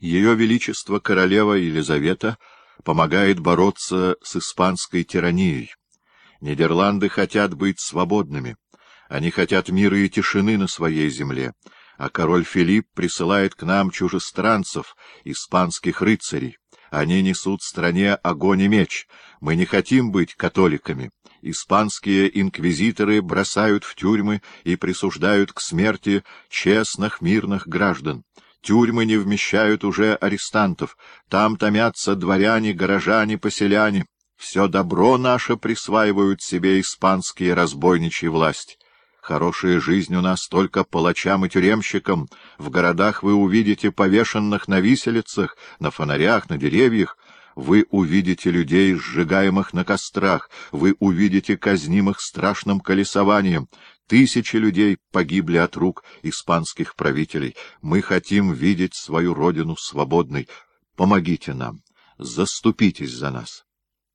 Ее Величество королева Елизавета помогает бороться с испанской тиранией. Нидерланды хотят быть свободными. Они хотят мира и тишины на своей земле, а король Филипп присылает к нам чужестранцев, испанских рыцарей. Они несут стране огонь и меч. Мы не хотим быть католиками. Испанские инквизиторы бросают в тюрьмы и присуждают к смерти честных мирных граждан. Тюрьмы не вмещают уже арестантов. Там томятся дворяне, горожане, поселяне. Все добро наше присваивают себе испанские разбойничьи власти. Хорошая жизнь у нас только палачам и тюремщикам. В городах вы увидите повешенных на виселицах, на фонарях, на деревьях. Вы увидите людей, сжигаемых на кострах. Вы увидите казнимых страшным колесованием. Тысячи людей погибли от рук испанских правителей. Мы хотим видеть свою родину свободной. Помогите нам. Заступитесь за нас.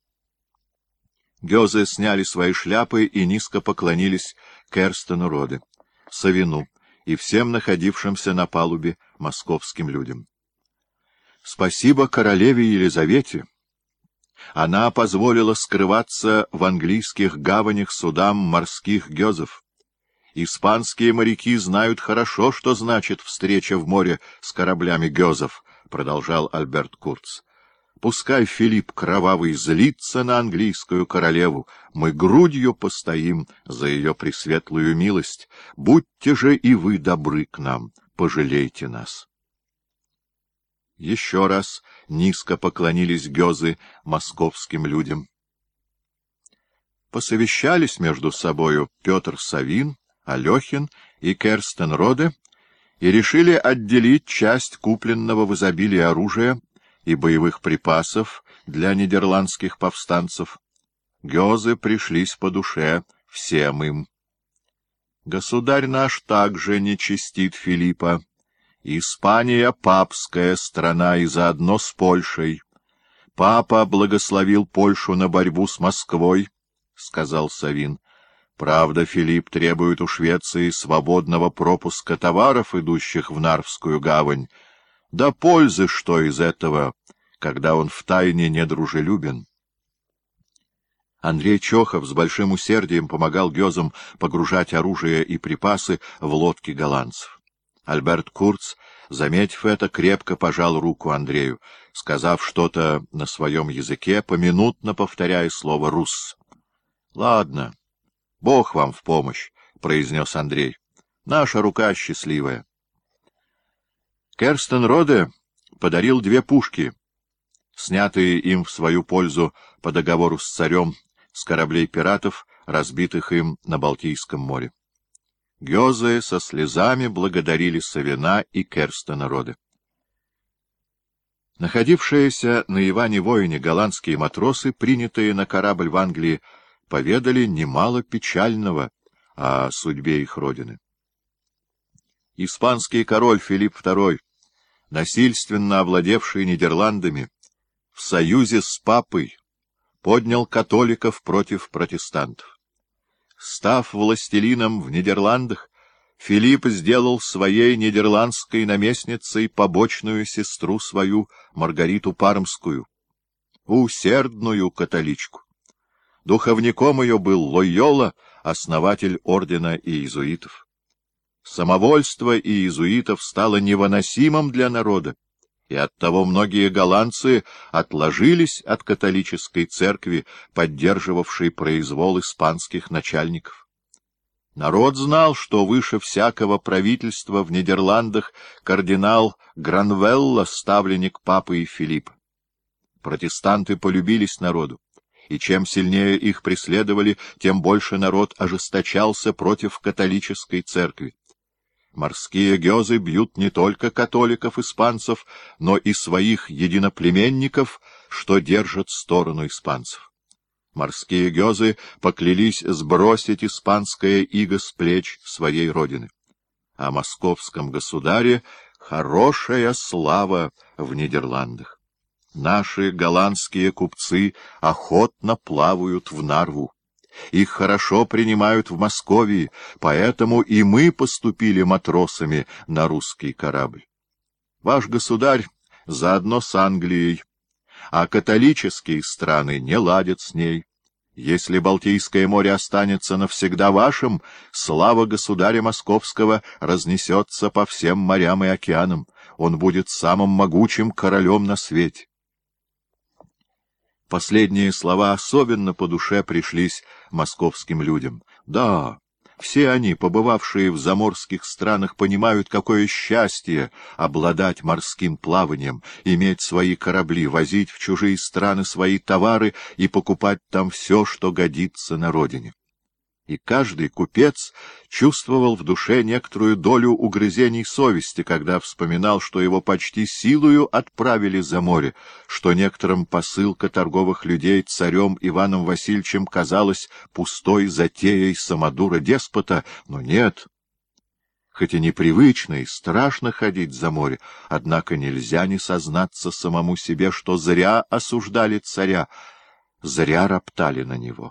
Гёзе сняли свои шляпы и низко поклонились Керстену Роде, Савину и всем находившимся на палубе московским людям. Спасибо королеве Елизавете. Она позволила скрываться в английских гаванях судам морских гёзов. Испанские моряки знают хорошо, что значит встреча в море с кораблями гёзов, — продолжал Альберт Курц. Пускай Филипп Кровавый злится на английскую королеву, мы грудью постоим за ее пресветлую милость. Будьте же и вы добры к нам, пожалейте нас. Еще раз низко поклонились гёзы московским людям. Посовещались между собою Петр Савин, Алехин и Керстен Роде и решили отделить часть купленного в изобилии оружия и боевых припасов для нидерландских повстанцев. Гёзы пришлись по душе всем им. Государь наш также не честит Филиппа. Испания — папская страна и заодно с Польшей. Папа благословил Польшу на борьбу с Москвой, — сказал Савин. Правда, Филипп требует у Швеции свободного пропуска товаров, идущих в Нарвскую гавань. Да пользы что из этого, когда он втайне недружелюбен? Андрей Чохов с большим усердием помогал гёзам погружать оружие и припасы в лодки голландцев. Альберт Курц, заметив это, крепко пожал руку Андрею, сказав что-то на своем языке, поминутно повторяя слово «рус». — Ладно, Бог вам в помощь, — произнес Андрей. — Наша рука счастливая. Керстен Роде подарил 2 пушки, снятые им в свою пользу по договору с царем с кораблей пиратов, разбитых им на Балтийском море. Гёзы со слезами благодарили Савина и Керстена Роде. Находившиеся на Иване-Воине голландские матросы, принятые на корабль в Англии, поведали немало печального о судьбе их родины. Испанский король Филипп II, насильственно овладевший Нидерландами, в союзе с папой поднял католиков против протестантов. Став властелином в Нидерландах, Филипп сделал своей нидерландской наместницей побочную сестру свою Маргариту Пармскую, усердную католичку. Духовником ее был Лойола, основатель ордена иезуитов. Самовольство иезуитов стало невыносимым для народа, и оттого многие голландцы отложились от католической церкви, поддерживавшей произвол испанских начальников. Народ знал, что выше всякого правительства в Нидерландах кардинал Гранвелла, ставленник папы и Филиппа. Протестанты полюбились народу, и чем сильнее их преследовали, тем больше народ ожесточался против католической церкви. Морские гёзы бьют не только католиков-испанцев, но и своих единоплеменников, что держат сторону испанцев. Морские гёзы поклялись сбросить испанское иго с плеч своей родины. О московском государе хорошая слава в Нидерландах. Наши голландские купцы охотно плавают в Нарву. Их хорошо принимают в Московии, поэтому и мы поступили матросами на русский корабль. Ваш государь заодно с Англией, а католические страны не ладят с ней. Если Балтийское море останется навсегда вашим, слава государя Московского разнесется по всем морям и океанам. Он будет самым могучим королем на свете. Последние слова особенно по душе пришлись московским людям. Да, все они, побывавшие в заморских странах, понимают, какое счастье обладать морским плаванием, иметь свои корабли, возить в чужие страны свои товары и покупать там все, что годится на родине. И каждый купец чувствовал в душе некоторую долю угрызений совести, когда вспоминал, что его почти силою отправили за море, что некоторым посылка торговых людей царем Иваном Васильевичем казалась пустой затеей самодура-деспота, но нет. Хоть и непривычно и страшно ходить за море, однако нельзя не сознаться самому себе, что зря осуждали царя, зря роптали на него.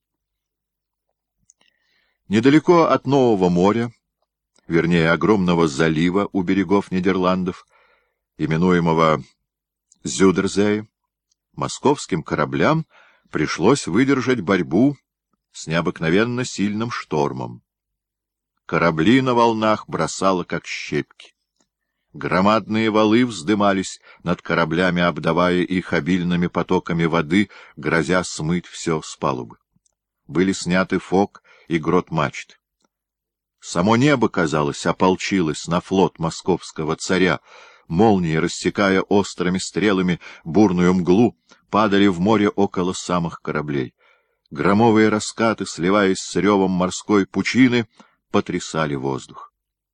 Недалеко от Нового моря, вернее, огромного залива у берегов Нидерландов, именуемого Зюдерзее, московским кораблям пришлось выдержать борьбу с необыкновенно сильным штормом. Корабли на волнах бросало, как щепки. Громадные валы вздымались над кораблями, обдавая их обильными потоками воды, грозя смыть все с палубы. Были сняты фок и грот мачт. Само небо, казалось, ополчилось на флот московского царя. Молнии, рассекая острыми стрелами бурную мглу, падали в море около самых кораблей. Громовые раскаты, сливаясь с ревом морской пучины, потрясали воздух.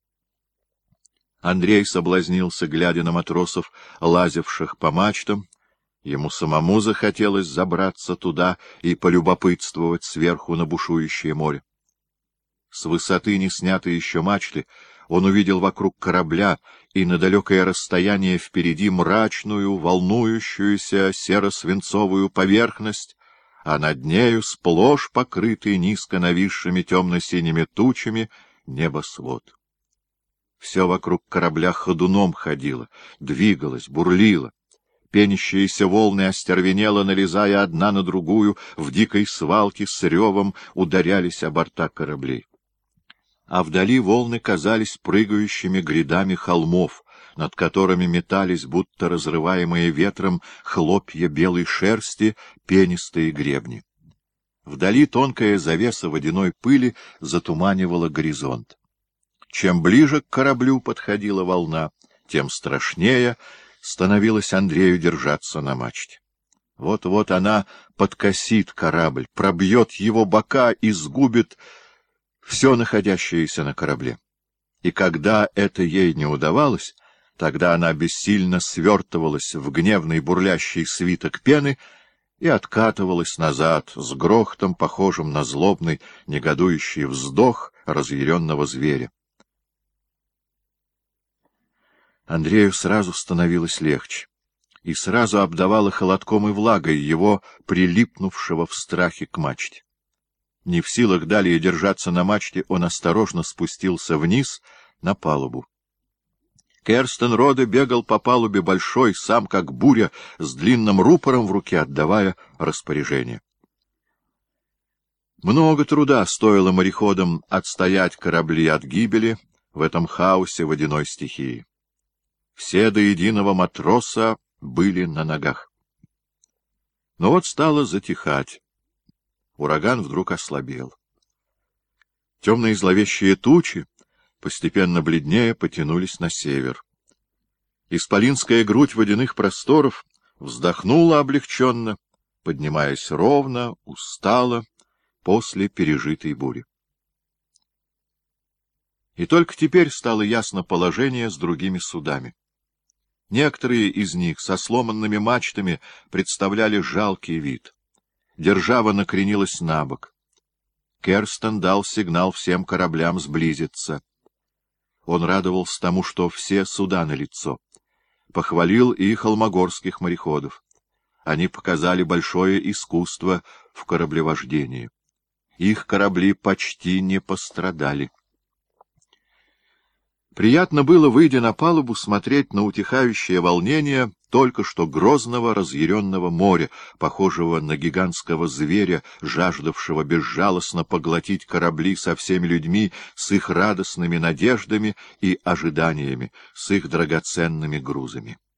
Андрей соблазнился, глядя на матросов, лазивших по мачтам. Ему самому захотелось забраться туда и полюбопытствовать сверху на бушующее море. С высоты, не снятой еще мачты, он увидел вокруг корабля и на далекое расстояние впереди мрачную, волнующуюся серо-свинцовую поверхность, а над нею сплошь покрытый низко нависшими темно-синими тучами небосвод. Все вокруг корабля ходуном ходило, двигалось, бурлило. Пенящиеся волны остервенело, налезая одна на другую, в дикой свалке с ревом ударялись о борта кораблей. А вдали волны казались прыгающими грядами холмов, над которыми метались, будто разрываемые ветром, хлопья белой шерсти, пенистые гребни. Вдали тонкая завеса водяной пыли затуманивала горизонт. Чем ближе к кораблю подходила волна, тем страшнее становилось Андрею держаться на мачте. Вот-вот она подкосит корабль, пробьет его бока и сгубит все находящееся на корабле. И когда это ей не удавалось, тогда она бессильно свертывалась в гневный бурлящий свиток пены и откатывалась назад с грохотом, похожим на злобный, негодующий вздох разъяренного зверя. Андрею сразу становилось легче, и сразу обдавало холодком и влагой его, прилипнувшего в страхе к мачте. Не в силах далее держаться на мачте, он осторожно спустился вниз на палубу. Керстенроде бегал по палубе большой, сам как буря, с длинным рупором в руке, отдавая распоряжение. Много труда стоило мореходам отстоять корабли от гибели в этом хаосе водяной стихии. Все до единого матроса были на ногах. Но вот стало затихать. Ураган вдруг ослабел. Темные зловещие тучи, постепенно бледнее, потянулись на север. Исполинская грудь водяных просторов вздохнула облегченно, поднимаясь ровно, устало, после пережитой бури. И только теперь стало ясно положение с другими судами. Некоторые из них со сломанными мачтами представляли жалкий вид. Держава накренилась набок. Керстен дал сигнал всем кораблям сблизиться. Он радовался тому, что все суда налицо. Похвалил и холмогорских мореходов. Они показали большое искусство в кораблевождении. Их корабли почти не пострадали. Приятно было, выйдя на палубу, смотреть на утихающее волнение только что грозного разъяренного моря, похожего на гигантского зверя, жаждавшего безжалостно поглотить корабли со всеми людьми, с их радостными надеждами и ожиданиями, с их драгоценными грузами.